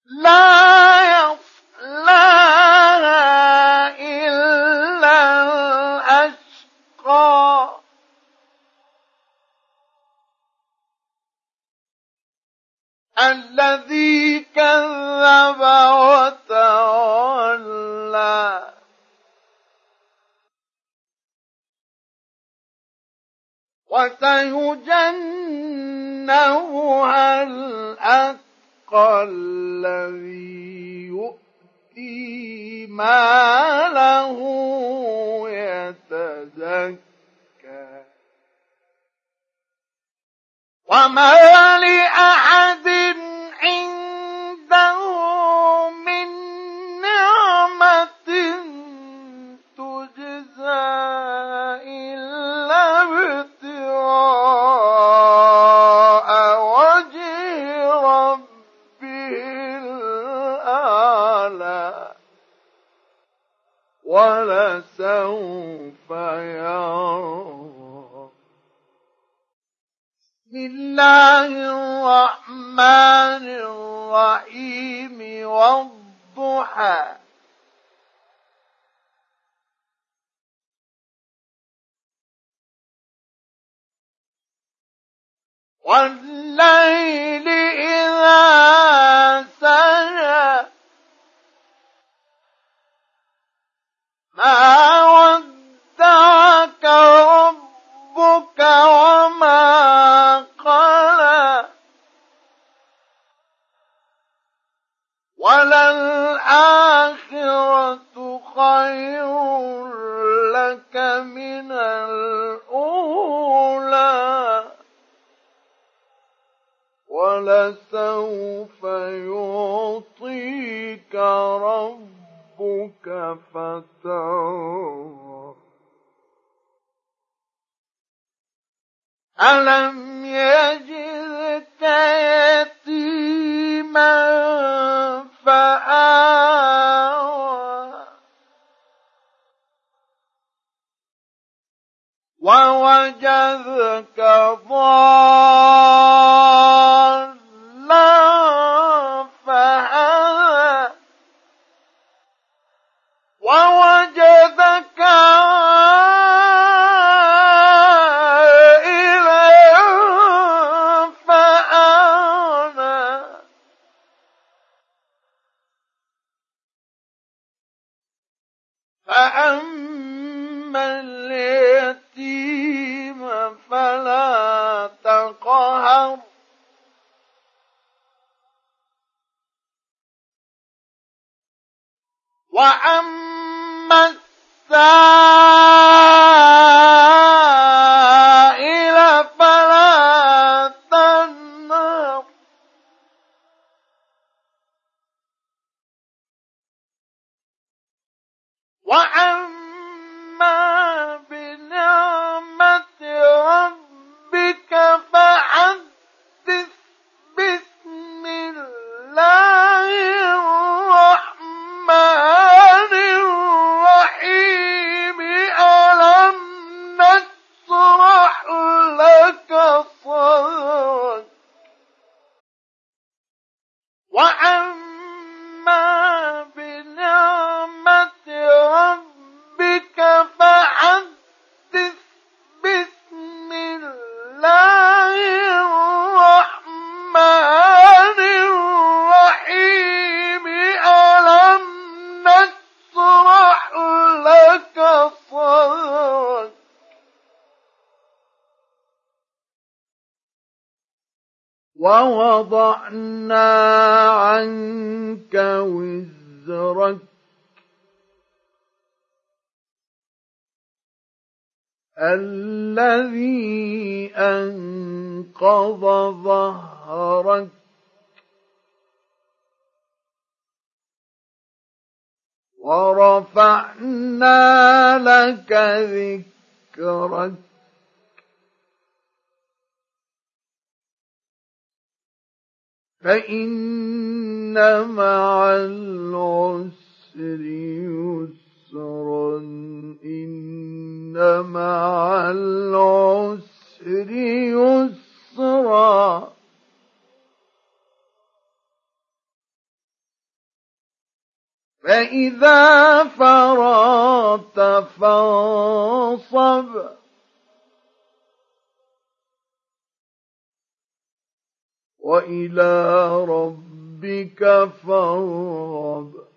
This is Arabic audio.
لا يصلاها إلا الأشقى الذي كذب وتولى وسيجنبها الأتقى الذي يؤتي ماله يتزكى وما لأحد عنده من نعمة تجزى إلا ابتغاء وجه ربه الأعلى ولسوف يرضى. بسم الله الرحمن الرحيم والضحى والليل إذا سجى ما ودعك ربك وما قلى وللآخرة خير لك من الأولى ولسوف يعطيك ربك فترضى. ألم يجدك يتيما فآوى ووجدك ضالا فهدى ووجدك فأما اليتيم فلا تقهر وأما السائل فلا تنهر وأما بنعمة ربك فحدث. بسم الله الرحمن الرحيم ألم نشرح لك صدرك وأما بنعمة ربك فحدث. بسم الله الرحمن الرحيم ألم نشرح لك صدرك ووضعنا عنك وزرك الذي أنقض ظهرك ورفعنا لك ذكرك فإن مع العسر يسرا إن مع العسر يسرا فإذا فرغت فانصب وإلى ربك فارغب